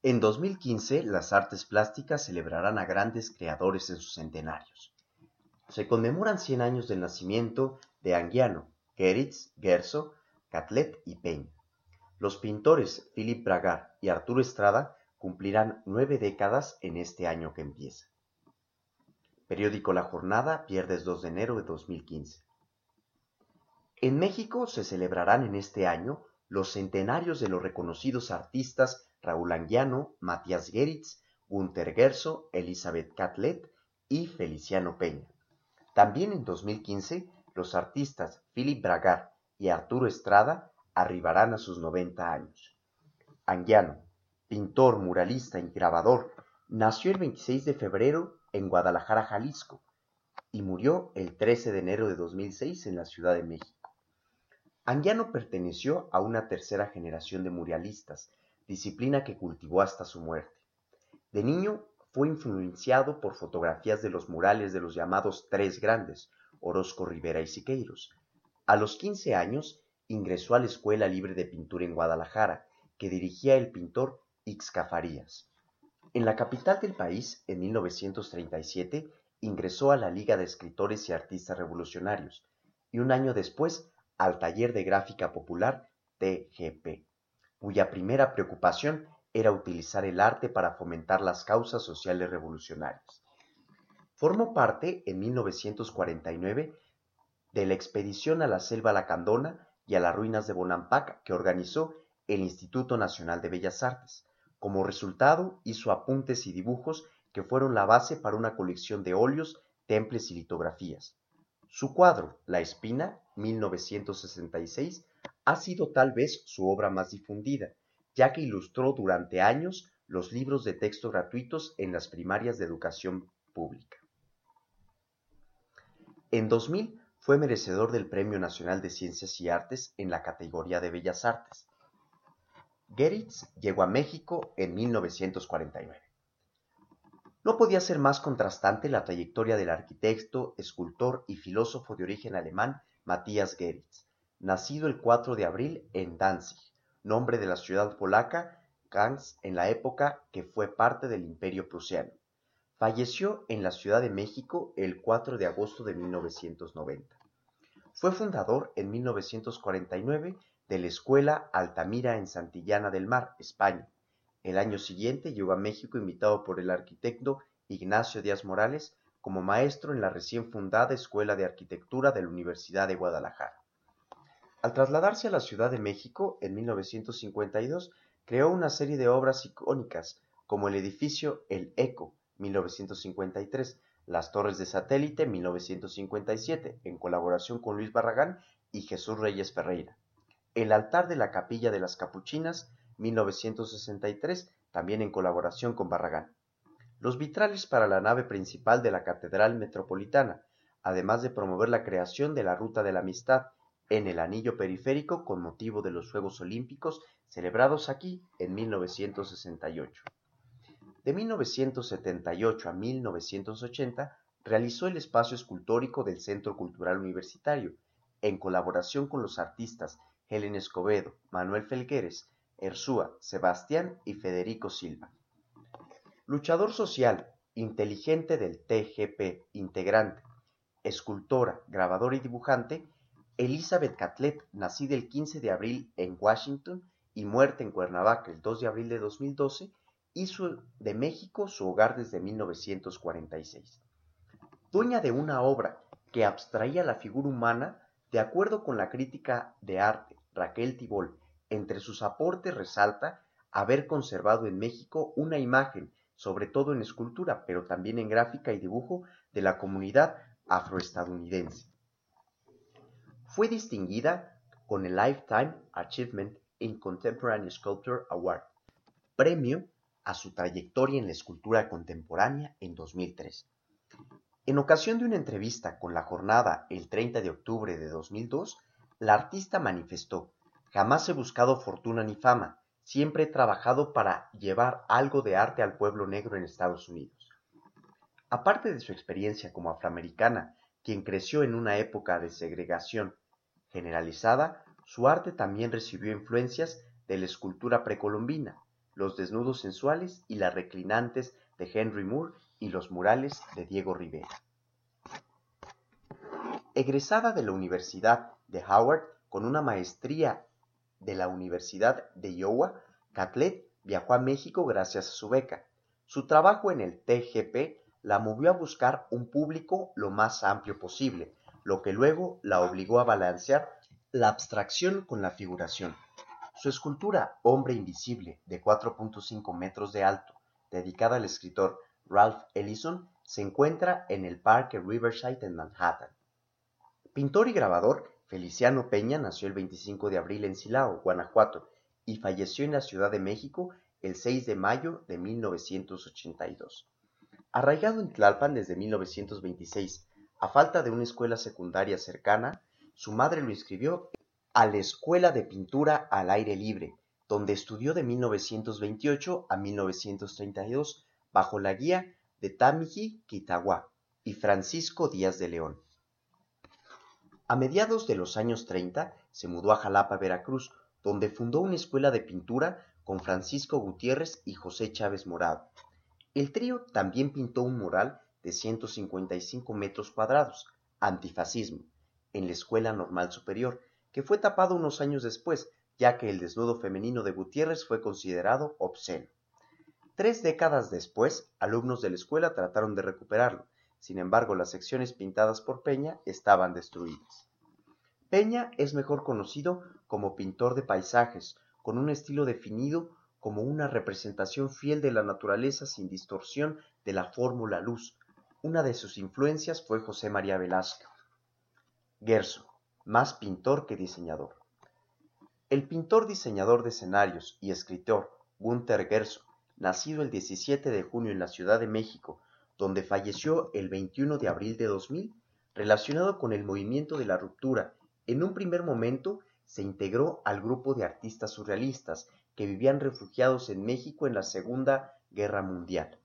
En 2015, las artes plásticas celebrarán a grandes creadores en sus centenarios. Se conmemoran 100 años del nacimiento de Anguiano, Geritz, Gerso, Catlet y Peña. Los pintores Philippe Bragard y Arturo Estrada cumplirán 9 décadas en este año que empieza. Periódico La Jornada, viernes 2 de enero de 2015. En México se celebrarán en este año los centenarios de los reconocidos artistas Raúl Anguiano, Matías Geritz, Günter Gerso, Elizabeth Catlet y Feliciano Peña. También en 2015, los artistas Philippe Bragard y Arturo Estrada arribarán a sus 90 años. Anguiano, pintor, muralista y grabador, nació el 26 de febrero en Guadalajara, Jalisco, y murió el 13 de enero de 2006 en la Ciudad de México. Anguiano perteneció a una tercera generación de muralistas, disciplina que cultivó hasta su muerte. De niño fue influenciado por fotografías de los murales de los llamados Tres Grandes, Orozco, Rivera y Siqueiros. A los 15 años ingresó a la Escuela Libre de Pintura en Guadalajara, que dirigía el pintor Ixca Farías. En la capital del país, en 1937, ingresó a la Liga de Escritores y Artistas Revolucionarios, y un año después al Taller de Gráfica Popular TGP, cuya primera preocupación era utilizar el arte para fomentar las causas sociales revolucionarias. Formó parte, en 1949, de la expedición a la Selva Lacandona y a las ruinas de Bonampak que organizó el Instituto Nacional de Bellas Artes. Como resultado, hizo apuntes y dibujos que fueron la base para una colección de óleos, temples y litografías. Su cuadro, La Espina, 1966, ha sido tal vez su obra más difundida, ya que ilustró durante años los libros de texto gratuitos en las primarias de educación pública. En 2000 fue merecedor del Premio Nacional de Ciencias y Artes en la categoría de Bellas Artes. Geritz llegó a México en 1949. No podía ser más contrastante la trayectoria del arquitecto, escultor y filósofo de origen alemán Matías Geritz, nacido el 4 de abril en Danzig, nombre de la ciudad polaca Gdańsk en la época que fue parte del Imperio prusiano. Falleció en la Ciudad de México el 4 de agosto de 1990. Fue fundador en 1949 de la Escuela Altamira en Santillana del Mar, España. El año siguiente llegó a México invitado por el arquitecto Ignacio Díaz Morales como maestro en la recién fundada Escuela de Arquitectura de la Universidad de Guadalajara. Al trasladarse a la Ciudad de México en 1952, creó una serie de obras icónicas como el edificio El Eco, 1953, las Torres de Satélite, 1957, en colaboración con Luis Barragán y Jesús Reyes Ferreira. El altar de la Capilla de las Capuchinas, 1963, también en colaboración con Barragán. Los vitrales para la nave principal de la Catedral Metropolitana, además de promover la creación de la Ruta de la Amistad en el anillo periférico con motivo de los Juegos Olímpicos celebrados aquí en 1968. De 1978 a 1980 realizó el espacio escultórico del Centro Cultural Universitario, en colaboración con los artistas Helen Escobedo, Manuel Felgueres, Erzúa, Sebastián y Federico Silva. Luchador social, inteligente del TGP, integrante, escultora, grabadora y dibujante, Elizabeth Catlet, nacida el 15 de abril en Washington y muerta en Cuernavaca el 2 de abril de 2012, hizo de México su hogar desde 1946. Dueña de una obra que abstraía la figura humana, de acuerdo con la crítica de arte Raquel Tibol, entre sus aportes resalta haber conservado en México una imagen, sobre todo en escultura, pero también en gráfica y dibujo, de la comunidad afroestadounidense. Fue distinguida con el Lifetime Achievement in Contemporary Sculpture Award, premio a su trayectoria en la escultura contemporánea en 2003. En ocasión de una entrevista con La Jornada el 30 de octubre de 2002, la artista manifestó: "Jamás he buscado fortuna ni fama, siempre he trabajado para llevar algo de arte al pueblo negro en Estados Unidos". Aparte de su experiencia como afroamericana, quien creció en una época de segregación generalizada, su arte también recibió influencias de la escultura precolombina. los desnudos sensuales y las reclinantes de Henry Moore y los murales de Diego Rivera. Egresada de la Universidad de Howard con una maestría de la Universidad de Iowa, Catlett viajó a México gracias a su beca. Su trabajo en el TGP la movió a buscar un público lo más amplio posible, lo que luego la obligó a balancear la abstracción con la figuración. Su escultura Hombre Invisible, de 4.5 metros de alto, dedicada al escritor Ralph Ellison, se encuentra en el Parque Riverside en Manhattan. Pintor y grabador, Feliciano Peña nació el 25 de abril en Silao, Guanajuato, y falleció en la Ciudad de México el 6 de mayo de 1982. Arraigado en Tlalpan desde 1926, a falta de una escuela secundaria cercana, su madre lo inscribió a la Escuela de Pintura al Aire Libre, donde estudió de 1928 a 1932 bajo la guía de Tamiji Kitagawa y Francisco Díaz de León. A mediados de los años 30 se mudó a Jalapa, Veracruz, donde fundó una escuela de pintura con Francisco Gutiérrez y José Chávez Morado. El trío también pintó un mural de 155 metros cuadrados, Antifascismo, en la Escuela Normal Superior, que fue tapado unos años después, ya que el desnudo femenino de Gutiérrez fue considerado obsceno. 3 décadas después, alumnos de la escuela trataron de recuperarlo, sin embargo las secciones pintadas por Peña estaban destruidas. Peña es mejor conocido como pintor de paisajes, con un estilo definido como una representación fiel de la naturaleza sin distorsión de la fórmula luz. Una de sus influencias fue José María Velázquez. Gerso, más pintor que diseñador. El pintor diseñador de escenarios y escritor Günter Gerso, nacido el 17 de junio en la Ciudad de México, donde falleció el 21 de abril de 2000, relacionado con el movimiento de la ruptura, en un primer momento se integró al grupo de artistas surrealistas que vivían refugiados en México en la Segunda Guerra Mundial.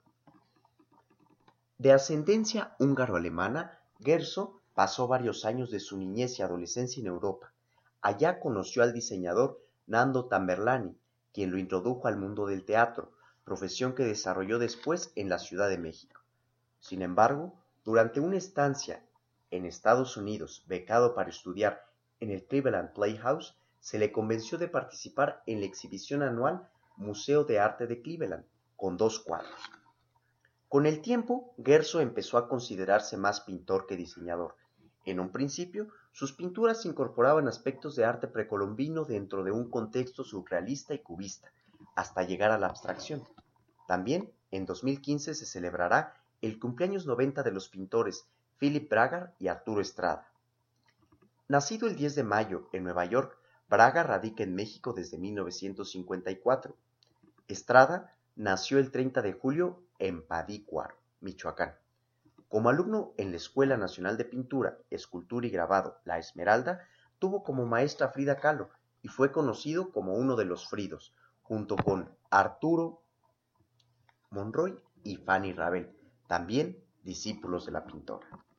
De ascendencia húngaro-alemana, Gerso pasó varios años de su niñez y adolescencia en Europa. Allá conoció al diseñador Nando Tamerlani, quien lo introdujo al mundo del teatro, profesión que desarrolló después en la Ciudad de México. Sin embargo, durante una estancia en Estados Unidos, becado para estudiar en el Cleveland Playhouse, se le convenció de participar en la exhibición anual Museo de Arte de Cleveland, con 2 cuadros. Con el tiempo, Gerso empezó a considerarse más pintor que diseñador. En un principio, sus pinturas incorporaban aspectos de arte precolombino dentro de un contexto surrealista y cubista, hasta llegar a la abstracción. También, en 2015 se celebrará el cumpleaños 90 de los pintores Philip Braga y Arturo Estrada. Nacido el 10 de mayo en Nueva York, Braga radica en México desde 1954. Estrada nació el 30 de julio en Padícuaro, Michoacán. Como alumno en la Escuela Nacional de Pintura, Escultura y Grabado La Esmeralda, tuvo como maestra a Frida Kahlo y fue conocido como uno de los Fridos, junto con Arturo Monroy y Fanny Rabel, también discípulos de la pintora.